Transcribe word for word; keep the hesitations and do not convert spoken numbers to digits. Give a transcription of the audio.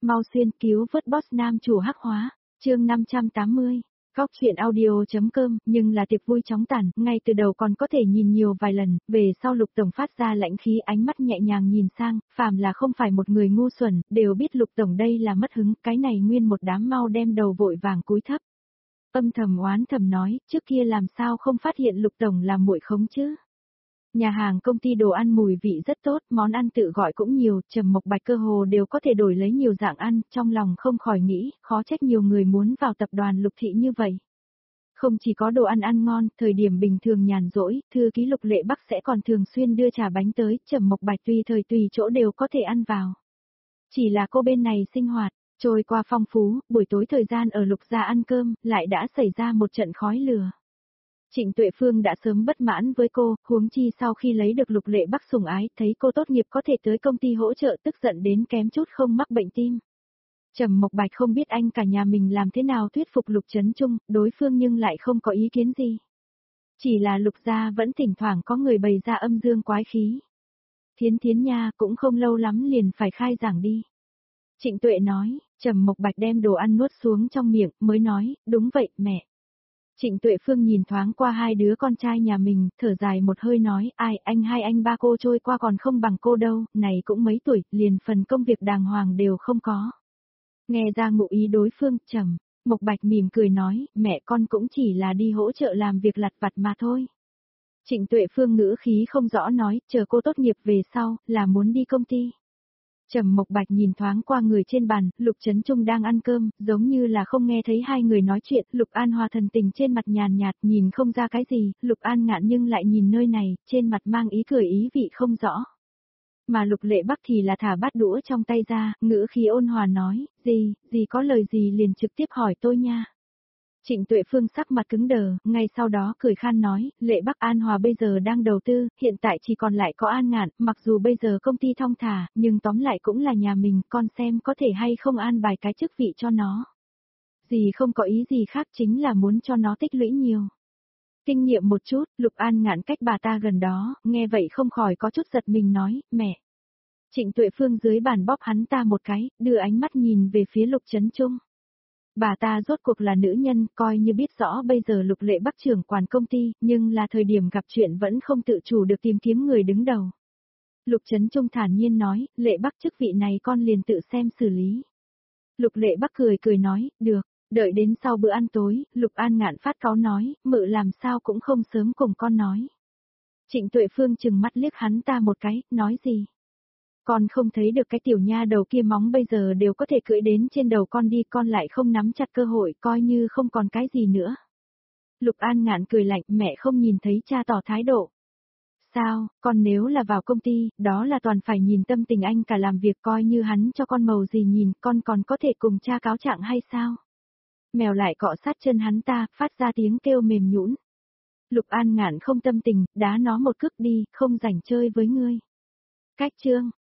mau xuyên cứu vớt boss nam chủ hắc hóa, chương năm trăm tám mươi. Góc chuyện audio.com, nhưng là tiệc vui chóng tàn, ngay từ đầu còn có thể nhìn nhiều vài lần, về sau Lục Tổng phát ra lãnh khí ánh mắt nhẹ nhàng nhìn sang, phàm là không phải một người ngu xuẩn, đều biết Lục Tổng đây là mất hứng, cái này nguyên một đám mau đem đầu vội vàng cúi thấp. Âm thầm oán thầm nói, trước kia làm sao không phát hiện Lục Tổng làm muội khống chứ. Nhà hàng công ty đồ ăn mùi vị rất tốt, món ăn tự gọi cũng nhiều, Trầm Mộc Bạch cơ hồ đều có thể đổi lấy nhiều dạng ăn, trong lòng không khỏi nghĩ, khó trách nhiều người muốn vào tập đoàn Lục Thị như vậy. Không chỉ có đồ ăn ăn ngon, thời điểm bình thường nhàn rỗi, thư ký Lục Lệ Bắc sẽ còn thường xuyên đưa trà bánh tới, Trầm Mộc Bạch tùy thời tùy chỗ đều có thể ăn vào. Chỉ là cô bên này sinh hoạt, trôi qua phong phú, buổi tối thời gian ở Lục gia ăn cơm, lại đã xảy ra một trận khói lửa. Trịnh Tuệ Phương đã sớm bất mãn với cô, huống chi sau khi lấy được Lục Lệ Bắc sủng ái, thấy cô tốt nghiệp có thể tới công ty hỗ trợ tức giận đến kém chút không mắc bệnh tim. Trầm Mộc Bạch không biết anh cả nhà mình làm thế nào thuyết phục Lục Chấn Trung, đối phương nhưng lại không có ý kiến gì. Chỉ là Lục gia vẫn thỉnh thoảng có người bày ra âm dương quái khí. Thiến Thiến nha, cũng không lâu lắm liền phải khai giảng đi. Trịnh Tuệ nói, Trầm Mộc Bạch đem đồ ăn nuốt xuống trong miệng, mới nói, đúng vậy, mẹ. Trịnh Tuệ Phương nhìn thoáng qua hai đứa con trai nhà mình, thở dài một hơi nói, ai, anh hai anh ba cô trôi qua còn không bằng cô đâu, này cũng mấy tuổi, liền phần công việc đàng hoàng đều không có. Nghe ra ngụ ý đối phương, Trầm Mộc Bạch mỉm cười nói, mẹ con cũng chỉ là đi hỗ trợ làm việc lặt vặt mà thôi. Trịnh Tuệ Phương ngữ khí không rõ nói, chờ cô tốt nghiệp về sau, là muốn đi công ty. Trầm Mộc Bạch nhìn thoáng qua người trên bàn, Lục Chấn Trung đang ăn cơm, giống như là không nghe thấy hai người nói chuyện, Lục An Hòa thần tình trên mặt nhàn nhạt, nhìn không ra cái gì, Lục An Ngạn nhưng lại nhìn nơi này, trên mặt mang ý cười ý vị không rõ. Mà Lục Lệ Bắc thì là thả bát đũa trong tay ra, ngữ khí ôn hòa nói, gì, gì có lời gì liền trực tiếp hỏi tôi nha. Trịnh Tuệ Phương sắc mặt cứng đờ, ngay sau đó cười khan nói, Lệ Bắc An Hòa bây giờ đang đầu tư, hiện tại chỉ còn lại có An Ngạn, mặc dù bây giờ công ty thong thả, nhưng tóm lại cũng là nhà mình, con xem có thể hay không an bài cái chức vị cho nó. Gì không có ý gì khác chính là muốn cho nó tích lũy nhiều. Kinh nghiệm một chút, Lục An Ngạn cách bà ta gần đó, nghe vậy không khỏi có chút giật mình nói, mẹ. Trịnh Tuệ Phương dưới bàn bóp hắn ta một cái, đưa ánh mắt nhìn về phía Lục Chấn Trung. Bà ta rốt cuộc là nữ nhân, coi như biết rõ bây giờ Lục Lệ Bắc trưởng quản công ty, nhưng là thời điểm gặp chuyện vẫn không tự chủ được tìm kiếm người đứng đầu. Lục Chấn Trung thản nhiên nói, Lệ Bắc chức vị này con liền tự xem xử lý. Lục Lệ Bắc cười cười nói, được, đợi đến sau bữa ăn tối, Lục An Ngạn phát cáu nói, mự làm sao cũng không sớm cùng con nói. Trịnh Tuệ Phương chừng mắt liếc hắn ta một cái, nói gì? Con không thấy được cái tiểu nha đầu kia móng bây giờ đều có thể cưỡi đến trên đầu con đi, con lại không nắm chặt cơ hội, coi như không còn cái gì nữa. Lục An Ngạn cười lạnh, mẹ không nhìn thấy cha tỏ thái độ. Sao, con nếu là vào công ty, đó là toàn phải nhìn tâm tình anh cả làm việc, coi như hắn cho con màu gì nhìn, con còn có thể cùng cha cáo trạng hay sao? Mèo lại cọ sát chân hắn ta, phát ra tiếng kêu mềm nhũn. Lục An Ngạn không tâm tình, đá nó một cước đi, không rảnh chơi với ngươi. Cách chương